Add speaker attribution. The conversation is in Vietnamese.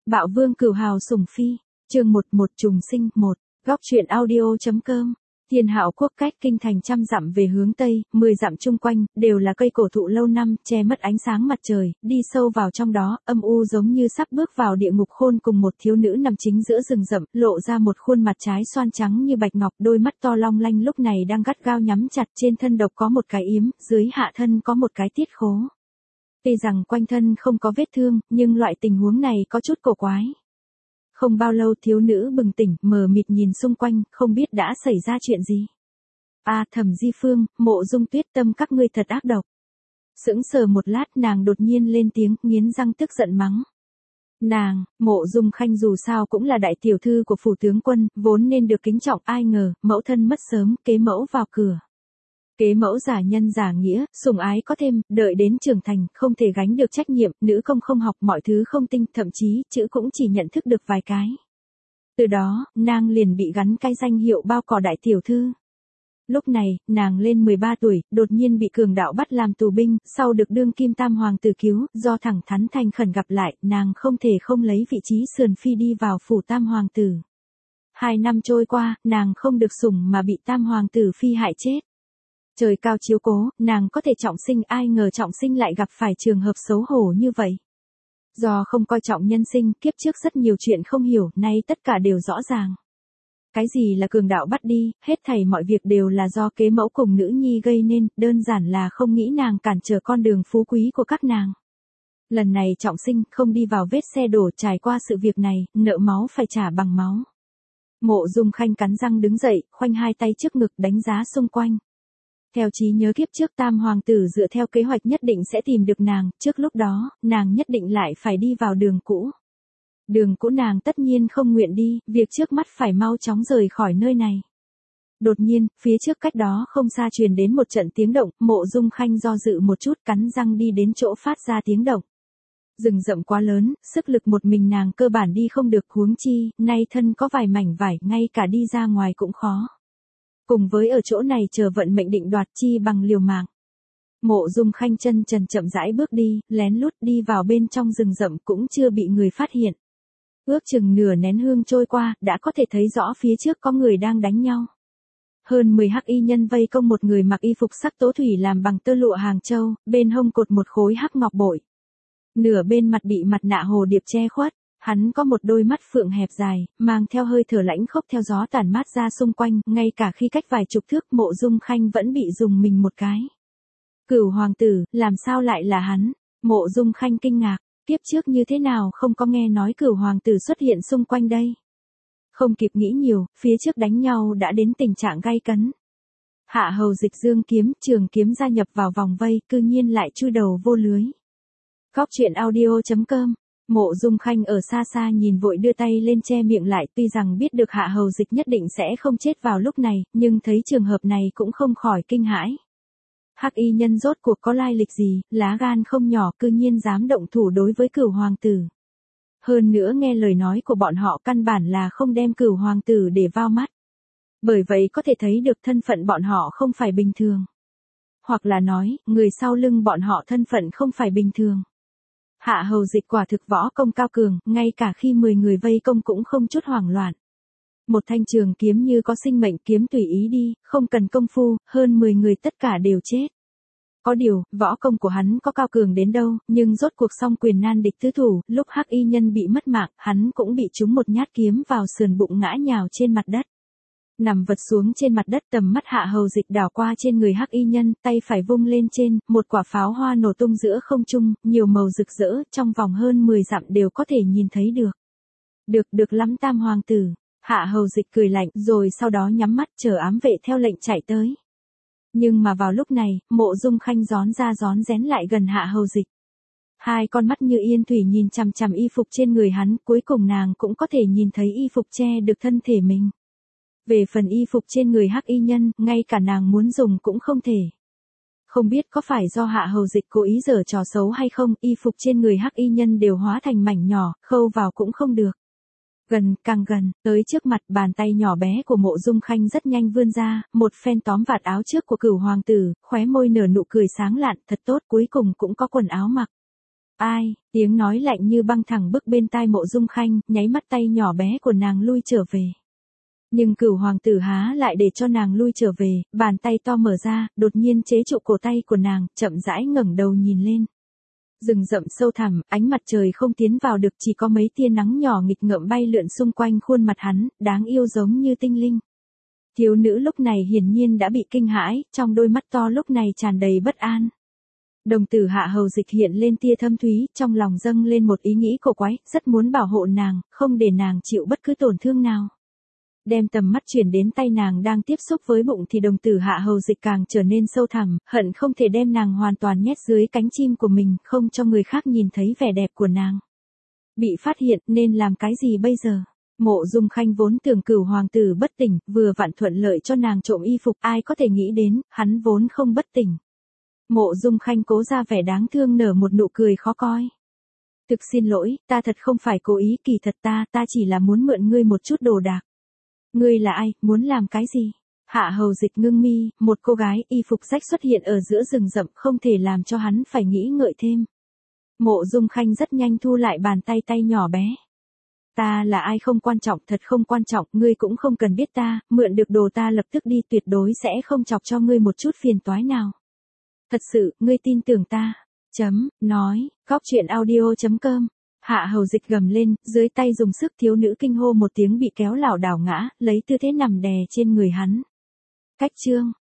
Speaker 1: Bạo vương cửu hào sủng phi, chương 11 trùng sinh 1, góc truyện audio.com. Thiên Hạo quốc cách kinh thành trăm dặm về hướng tây, 10 dặm chung quanh đều là cây cổ thụ lâu năm, che mất ánh sáng mặt trời, đi sâu vào trong đó, âm u giống như sắp bước vào địa ngục khôn, cùng một thiếu nữ nằm chính giữa rừng rậm, lộ ra một khuôn mặt trái xoan trắng như bạch ngọc, đôi mắt to long lanh lúc này đang gắt gao nhắm chặt, trên thân độc có một cái yếm, dưới hạ thân có một cái tiết khố. Tuy rằng quanh thân không có vết thương, nhưng loại tình huống này có chút cổ quái. Không bao lâu thiếu nữ bừng tỉnh, mờ mịt nhìn xung quanh, không biết đã xảy ra chuyện gì. Thẩm Di Phương, Mộ Dung Tuyết Tâm, các ngươi thật ác độc. Sững sờ một lát, nàng đột nhiên lên tiếng, nghiến răng tức giận mắng. Nàng, Mộ Dung Khanh dù sao cũng là đại tiểu thư của phủ tướng quân, vốn nên được kính trọng, ai ngờ, mẫu thân mất sớm, kế mẫu vào cửa. Kế mẫu giả nhân giả nghĩa, sủng ái có thêm, đợi đến trưởng thành, không thể gánh được trách nhiệm, nữ công không học, mọi thứ không tinh, thậm chí, chữ cũng chỉ nhận thức được vài cái. Từ đó, nàng liền bị gắn cái danh hiệu bao cỏ đại tiểu thư. Lúc này, nàng lên 13 tuổi, đột nhiên bị cường đạo bắt làm tù binh, sau được đương kim tam hoàng tử cứu, do thẳng thắn thành khẩn gặp lại, nàng không thể không lấy vị trí sườn phi đi vào phủ tam hoàng tử. 2 năm trôi qua, nàng không được sủng mà bị tam hoàng tử phi hại chết. Trời cao chiếu cố, nàng có thể trọng sinh, ai ngờ trọng sinh lại gặp phải trường hợp xấu hổ như vậy. Do không coi trọng nhân sinh, kiếp trước rất nhiều chuyện không hiểu, nay tất cả đều rõ ràng. Cái gì là cường đạo bắt đi, hết thảy mọi việc đều là do kế mẫu cùng nữ nhi gây nên, đơn giản là không nghĩ nàng cản trở con đường phú quý của các nàng. Lần này trọng sinh, không đi vào vết xe đổ, trải qua sự việc này, nợ máu phải trả bằng máu. Mộ Dung Khanh cắn răng đứng dậy, khoanh hai tay trước ngực đánh giá xung quanh. Theo trí nhớ kiếp trước tam hoàng tử dựa theo kế hoạch nhất định sẽ tìm được nàng, trước lúc đó, nàng nhất định lại phải đi vào đường cũ. Đường cũ nàng tất nhiên không nguyện đi, việc trước mắt phải mau chóng rời khỏi nơi này. Đột nhiên, phía trước cách đó không xa truyền đến một trận tiếng động, Mộ Dung Khanh do dự một chút, cắn răng đi đến chỗ phát ra tiếng động. Rừng rậm quá lớn, sức lực một mình nàng cơ bản đi không được, huống chi, nay thân có vài mảnh vải, ngay cả đi ra ngoài cũng khó. Cùng với ở chỗ này chờ vận mệnh định đoạt, chi bằng liều mạng. Mộ Dung Khanh chân trần chậm rãi bước đi, lén lút đi vào bên trong rừng rậm, cũng chưa bị người phát hiện. Ước chừng nửa nén hương trôi qua, đã có thể thấy rõ phía trước có người đang đánh nhau. Hơn 10 hắc y nhân vây công một người mặc y phục sắc tố thủy làm bằng tơ lụa Hàng Châu, bên hông cột một khối hắc ngọc bội. Nửa bên mặt bị mặt nạ hồ điệp che khuất. Hắn có một đôi mắt phượng hẹp dài, mang theo hơi thở lãnh khốc theo gió tản mát ra xung quanh, ngay cả khi cách vài chục thước, Mộ Dung Khanh vẫn bị rùng mình một cái. Cửu hoàng tử, làm sao lại là hắn? Mộ Dung Khanh kinh ngạc, tiếp trước như thế nào không có nghe nói cửu hoàng tử xuất hiện xung quanh đây. Không kịp nghĩ nhiều, phía trước đánh nhau đã đến tình trạng gay cấn. Hạ hầu Dịch dương kiếm, trường kiếm gia nhập vào vòng vây, cư nhiên lại chui đầu vô lưới. Góc truyện audio.com. Mộ Dung Khanh ở xa xa nhìn vội đưa tay lên che miệng lại, tuy rằng biết được Hạ hầu Dịch nhất định sẽ không chết vào lúc này, nhưng thấy trường hợp này cũng không khỏi kinh hãi. Hắc y nhân rốt cuộc có lai lịch gì, lá gan không nhỏ, cư nhiên dám động thủ đối với cửu hoàng tử. Hơn nữa nghe lời nói của bọn họ căn bản là không đem cửu hoàng tử để vào mắt. Bởi vậy có thể thấy được thân phận bọn họ không phải bình thường. Hoặc là nói, người sau lưng bọn họ thân phận không phải bình thường. Hạ hầu Dịch quả thực võ công cao cường, ngay cả khi 10 người vây công cũng không chút hoảng loạn. Một thanh trường kiếm như có sinh mệnh, kiếm tùy ý đi, không cần công phu, hơn 10 người tất cả đều chết. Có điều, võ công của hắn có cao cường đến đâu, nhưng rốt cuộc song quyền nan địch tứ thủ, lúc hắc y nhân bị mất mạng, hắn cũng bị trúng một nhát kiếm vào sườn bụng, ngã nhào trên mặt đất. Nằm vật xuống trên mặt đất, tầm mắt Hạ hầu Dịch đảo qua trên người hắc y nhân, tay phải vung lên trên, một quả pháo hoa nổ tung giữa không trung, nhiều màu rực rỡ, trong vòng hơn 10 dặm đều có thể nhìn thấy được. Được lắm tam hoàng tử. Hạ hầu Dịch cười lạnh, rồi sau đó nhắm mắt chờ ám vệ theo lệnh chạy tới. Nhưng mà vào lúc này, Mộ Dung Khanh rón ra rón rén lại gần Hạ hầu Dịch. Hai con mắt như yên thủy nhìn chằm chằm y phục trên người hắn, cuối cùng nàng cũng có thể nhìn thấy y phục che được thân thể mình. Về phần y phục trên người hắc y nhân, ngay cả nàng muốn dùng cũng không thể. Không biết có phải do Hạ hầu Dịch cố ý giở trò xấu hay không, y phục trên người hắc y nhân đều hóa thành mảnh nhỏ, khâu vào cũng không được. Càng gần, tới trước mặt, bàn tay nhỏ bé của Mộ Dung Khanh rất nhanh vươn ra, một phen tóm vạt áo trước của cửu hoàng tử, khóe môi nở nụ cười sáng lạn, thật tốt, cuối cùng cũng có quần áo mặc. Ai, tiếng nói lạnh như băng thẳng bức bên tai Mộ Dung Khanh, nháy mắt tay nhỏ bé của nàng lui trở về. Nhưng Cửu hoàng tử há lại để cho nàng lui trở về, bàn tay to mở ra, đột nhiên chế trụ cổ tay của nàng, chậm rãi ngẩng đầu nhìn lên. Rừng rậm sâu thẳm, ánh mặt trời không tiến vào được, chỉ có mấy tia nắng nhỏ nghịch ngợm bay lượn xung quanh khuôn mặt hắn, đáng yêu giống như tinh linh. Thiếu nữ lúc này hiển nhiên đã bị kinh hãi, trong đôi mắt to lúc này tràn đầy bất an. Đồng tử Hạ Hầu Dịch hiện lên tia thâm thúy, trong lòng dâng lên một ý nghĩ cổ quái, rất muốn bảo hộ nàng, không để nàng chịu bất cứ tổn thương nào. Đem tầm mắt chuyển đến tay nàng đang tiếp xúc với bụng thì đồng tử Hạ Hầu Dịch càng trở nên sâu thẳm, hận không thể đem nàng hoàn toàn nhét dưới cánh chim của mình, không cho người khác nhìn thấy vẻ đẹp của nàng. Bị phát hiện nên làm cái gì bây giờ? Mộ Dung Khanh vốn tưởng Cửu hoàng tử bất tỉnh, vừa vặn thuận lợi cho nàng trộm y phục, ai có thể nghĩ đến, hắn vốn không bất tỉnh. Mộ Dung Khanh cố ra vẻ đáng thương nở một nụ cười khó coi. Thực xin lỗi, ta thật không phải cố ý, kỳ thật ta chỉ là muốn mượn ngươi một chút đồ đạc. Ngươi là ai, muốn làm cái gì? Hạ Hầu Dịch ngưng mi, một cô gái y phục rách xuất hiện ở giữa rừng rậm, không thể làm cho hắn phải nghĩ ngợi thêm. Mộ Dung Khanh rất nhanh thu lại bàn tay nhỏ bé. Ta là ai không quan trọng, thật không quan trọng, ngươi cũng không cần biết ta, mượn được đồ ta lập tức đi, tuyệt đối sẽ không chọc cho ngươi một chút phiền toái nào. Thật sự, ngươi tin tưởng ta. Nói, goctruyện audio.com. Hạ Hầu Dịch gầm lên, dưới tay dùng sức, thiếu nữ kinh hô một tiếng bị kéo lảo đảo ngã, lấy tư thế nằm đè trên người hắn. Cách chương.